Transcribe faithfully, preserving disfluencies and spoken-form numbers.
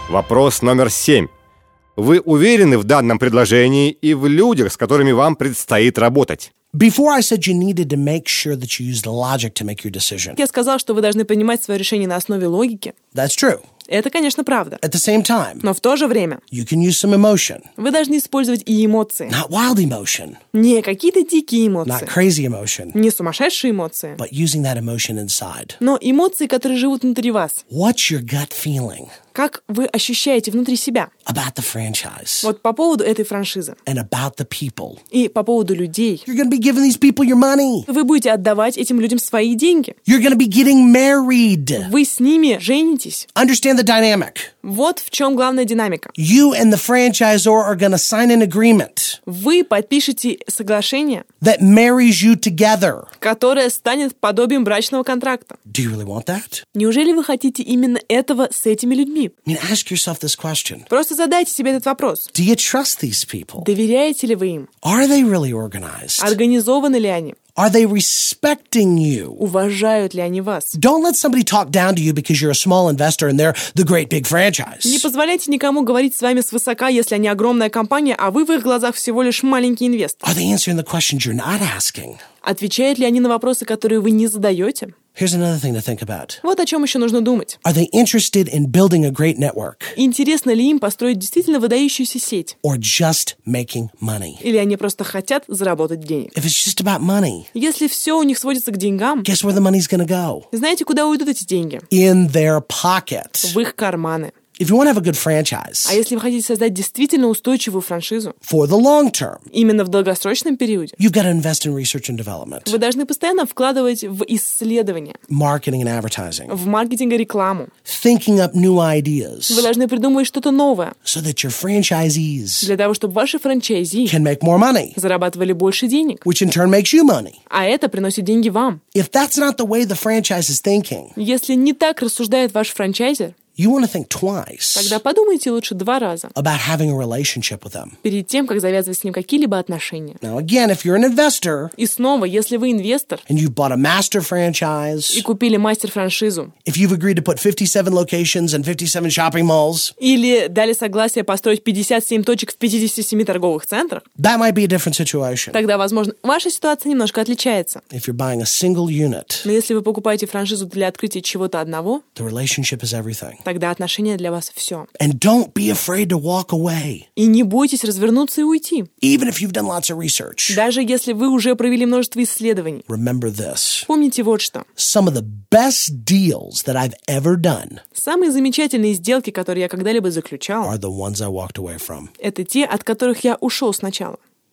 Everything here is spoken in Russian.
Вопрос номер семь. Вы уверены в данном предложении и в людях, с которыми вам предстоит работать? Before I said you needed to make sure that you used logic to make your decision. Я сказал, что вы должны принимать свое решение на основе логики. That's true. Это, конечно, правда. At the same time, Но в то же время you can use some emotion. вы должны использовать и эмоции. Not wild emotion, Не какие-то дикие not эмоции, crazy emotion, не сумасшедшие эмоции, but using that emotion inside. но эмоции, которые живут внутри вас. What's your gut feeling Как вы ощущаете внутри себя? about the franchise Вот по поводу этой франшизы and about the people? и по поводу людей. You're going to be giving these people your money. Вы будете отдавать этим людям свои деньги. You're going to be getting married. Вы с ними женитесь. Understand the dynamic. Вот в чем главная динамика. You and the franchisor are going to sign an agreement Вы подпишете соглашение, that marries you together. которое станет подобием брачного контракта. Do you really want that? Неужели вы хотите именно этого с этими людьми? I mean, ask yourself this question. Просто задайте себе этот вопрос. Do you trust these people? Доверяете ли вы им? Are they really organized? Организованы ли они? Are they respecting you? Уважают ли они вас? Don't let somebody talk down to you because you're a small investor and they're the great big Не franchise. позволяйте никому говорить с вами свысока, если они огромная компания, а вы в их глазах всего лишь маленький инвестор. Are they answering the questions you're not asking? Отвечают ли они на вопросы, которые вы не задаете? Here's another thing to think about. Вот о чем еще нужно думать. Are they interested in building a great network Интересно ли им построить действительно выдающуюся сеть? or just making money? Или они просто хотят заработать денег? If it's just about money, Если все у них сводится к деньгам, guess where the money's going to go? знаете, куда уйдут эти деньги? In their pocket. В их карманы. If you want to have a good franchise А если вы хотите создать действительно устойчивую франшизу, for the long term, именно в долгосрочном периоде, you've got to invest in research and development, вы должны постоянно вкладывать в исследования, marketing and advertising, в маркетинг и рекламу. thinking up new Вы ideas должны придумывать что-то новое, so that your franchisees для того, чтобы ваши франчайзи can make more money, зарабатывали больше денег, which in turn makes you money. а это приносит деньги вам. If that's not the way the franchise is thinking, Если не так рассуждает ваш франчайзер, you want to think twice тогда подумайте лучше два раза about having a relationship with them. перед тем, как завязывать с ним какие-либо отношения. Now, again, if you're an investor И снова, если вы инвестор and you've bought a master и franchise, купили мастер-франшизу, if you've agreed to put fifty-seven locations and fifty-seven shopping malls, или дали согласие построить пятьдесят семь точек в пятидесяти семи торговых центрах, that might be a different situation. тогда, возможно, ваша ситуация немножко отличается. If you're buying a single unit, Но если вы покупаете франшизу для открытия чего-то одного, the relationship is everything. тогда отношения для вас все. And don't be afraid to walk away, И не бойтесь развернуться и уйти. even if you've done lots of research. Даже если вы уже провели множество исследований. Remember this. Помните вот что. Some of the best deals that I've ever done Самые замечательные сделки, которые я когда-либо заключал, are the ones I walked away from. это те, от которых я ушел сначала.